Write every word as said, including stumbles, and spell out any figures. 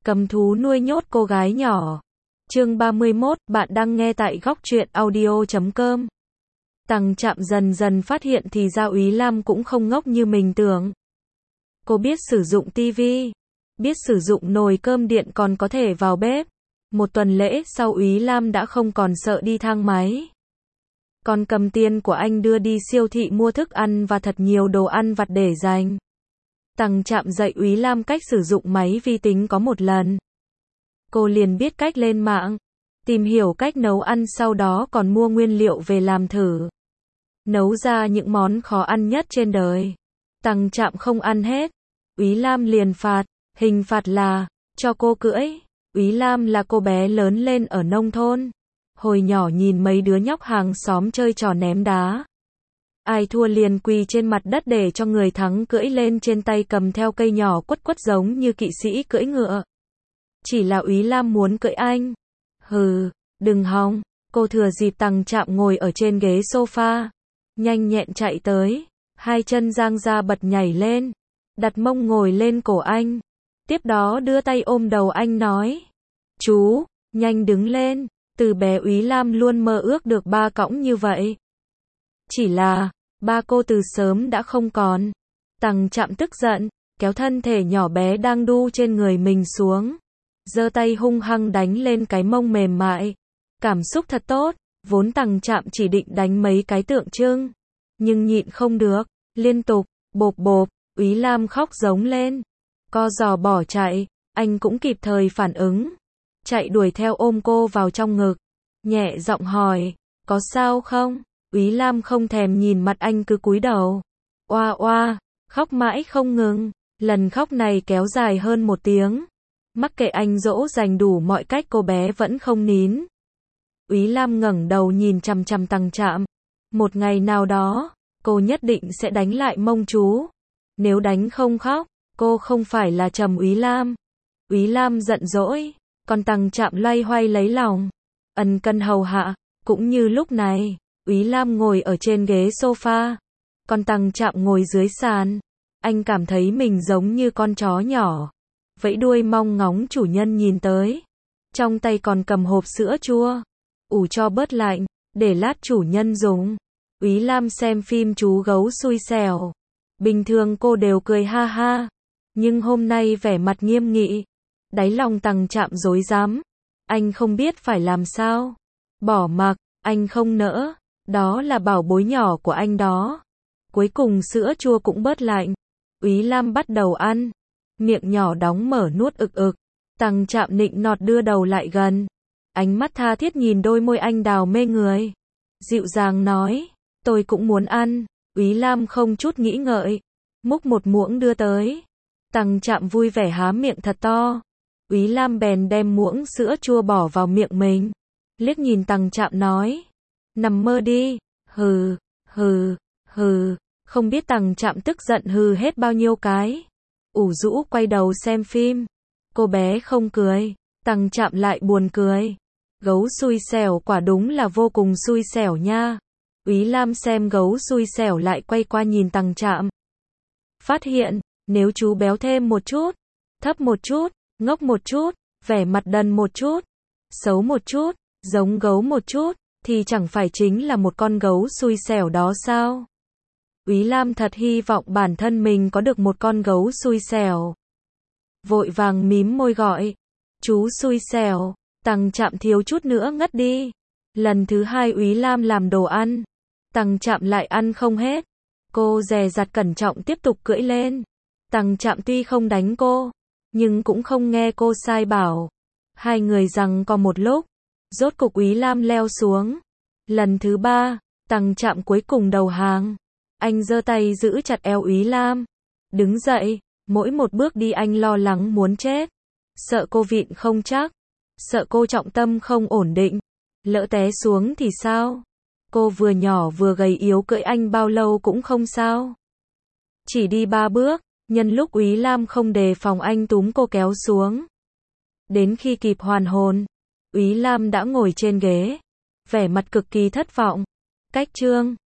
Cầm thú nuôi nhốt cô gái nhỏ. Chương ba mươi mốt, bạn đang nghe tại góc truyện audio chấm com. Tằng Trạm dần dần phát hiện thì ra Úy Lam cũng không ngốc như mình tưởng. Cô biết sử dụng tivi, biết sử dụng nồi cơm điện, còn có thể vào bếp. Một tuần lễ sau Úy Lam đã không còn sợ đi thang máy. Còn cầm tiền của anh đưa đi siêu thị mua thức ăn và thật nhiều đồ ăn vặt để dành. Tằng Trạm dạy Úy Lam cách sử dụng máy vi tính có một lần. Cô liền biết cách lên mạng, tìm hiểu cách nấu ăn, sau đó còn mua nguyên liệu về làm thử. Nấu ra những món khó ăn nhất trên đời. Tằng Trạm không ăn hết. Úy Lam liền phạt, hình phạt là cho cô cưỡi. Úy Lam là cô bé lớn lên ở nông thôn. Hồi nhỏ nhìn mấy đứa nhóc hàng xóm chơi trò ném đá. Ai thua liền quỳ trên mặt đất để cho người thắng cưỡi lên, trên tay cầm theo cây nhỏ quất quất giống như kỵ sĩ cưỡi ngựa. Chỉ là Úy Lam muốn cưỡi anh. Hừ, đừng hòng. Cô thừa dịp Tằng Trạm ngồi ở trên ghế sofa, nhanh nhẹn chạy tới, hai chân dang ra bật nhảy lên, đặt mông ngồi lên cổ anh. Tiếp đó đưa tay ôm đầu anh nói: "Chú, nhanh đứng lên." Từ bé Úy Lam luôn mơ ước được ba cõng như vậy. Chỉ là, ba cô từ sớm đã không còn. Tằng Trạm tức giận, kéo thân thể nhỏ bé đang đu trên người mình xuống, giơ tay hung hăng đánh lên cái mông mềm mại. Cảm xúc thật tốt, vốn Tằng Trạm chỉ định đánh mấy cái tượng trưng, nhưng nhịn không được, liên tục, bộp bộp, Úy Lam khóc giống lên, co giò bỏ chạy. Anh cũng kịp thời phản ứng, chạy đuổi theo ôm cô vào trong ngực, nhẹ giọng hỏi: "Có sao không?" Úy Lam không thèm nhìn mặt anh, cứ cúi đầu, oa oa, khóc mãi không ngừng. Lần khóc này kéo dài hơn một tiếng. Mắc kệ anh dỗ dành đủ mọi cách, cô bé vẫn không nín. Úy Lam ngẩng đầu nhìn chằm chằm Tằng Trạm. Một ngày nào đó, cô nhất định sẽ đánh lại mông chú. Nếu đánh không khóc, cô không phải là Trầm Úy Lam. Úy Lam giận dỗi, còn Tằng Trạm loay hoay lấy lòng, ân cần hầu hạ. Cũng như lúc này, Úy Lam ngồi ở trên ghế sofa, còn Tằng Trạm ngồi dưới sàn. Anh cảm thấy mình giống như con chó nhỏ, vẫy đuôi mong ngóng chủ nhân nhìn tới. Trong tay còn cầm hộp sữa chua, ủ cho bớt lạnh, để lát chủ nhân dùng. Úy Lam xem phim Chú Gấu Xui Xẻo. Bình thường cô đều cười ha ha, nhưng hôm nay vẻ mặt nghiêm nghị. Đáy lòng Tằng Trạm rối rắm. Anh không biết phải làm sao. Bỏ mặc, anh không nỡ. Đó là bảo bối nhỏ của anh đó. Cuối cùng sữa chua cũng bớt lạnh. Úy Lam bắt đầu ăn. Miệng nhỏ đóng mở nuốt ực ực. Tằng Trạm nịnh nọt đưa đầu lại gần. Ánh mắt tha thiết nhìn đôi môi anh đào mê người. Dịu dàng nói: "Tôi cũng muốn ăn." Úy Lam không chút nghĩ ngợi, múc một muỗng đưa tới. Tằng Trạm vui vẻ há miệng thật to. Úy Lam bèn đem muỗng sữa chua bỏ vào miệng mình. Liếc nhìn Tằng Trạm nói: "Nằm mơ đi." Hừ, hừ, hừ. Không biết Tằng Trạm tức giận hừ hết bao nhiêu cái. Ủ rũ quay đầu xem phim. Cô bé không cười, Tằng Trạm lại buồn cười. Gấu xui xẻo quả đúng là vô cùng xui xẻo nha. Úy Lam xem gấu xui xẻo lại quay qua nhìn Tằng Trạm. Phát hiện, nếu chú béo thêm một chút, thấp một chút, ngốc một chút, vẻ mặt đần một chút, xấu một chút, giống gấu một chút, thì chẳng phải chính là một con gấu xui xẻo đó sao? Úy Lam thật hy vọng bản thân mình có được một con gấu xui xẻo. Vội vàng mím môi gọi: "Chú xui xẻo." Tằng Trạm thiếu chút nữa ngất đi. Lần thứ hai Úy Lam làm đồ ăn, Tằng Trạm lại ăn không hết. Cô dè dặt cẩn trọng tiếp tục cưỡi lên. Tằng Trạm tuy không đánh cô, nhưng cũng không nghe cô sai bảo. Hai người giằng co một lúc, rốt cục Úy Lam leo xuống. Lần thứ ba, Tằng Trạm cuối cùng đầu hàng. Anh giơ tay giữ chặt eo Úy Lam. Đứng dậy, mỗi một bước đi anh lo lắng muốn chết. Sợ cô vịn không chắc, sợ cô trọng tâm không ổn định, lỡ té xuống thì sao? Cô vừa nhỏ vừa gầy yếu, cưỡi anh bao lâu cũng không sao. Chỉ đi ba bước, nhân lúc Úy Lam không đề phòng, anh túm cô kéo xuống. Đến khi kịp hoàn hồn, Úy Lam đã ngồi trên ghế, vẻ mặt cực kỳ thất vọng. Cách chương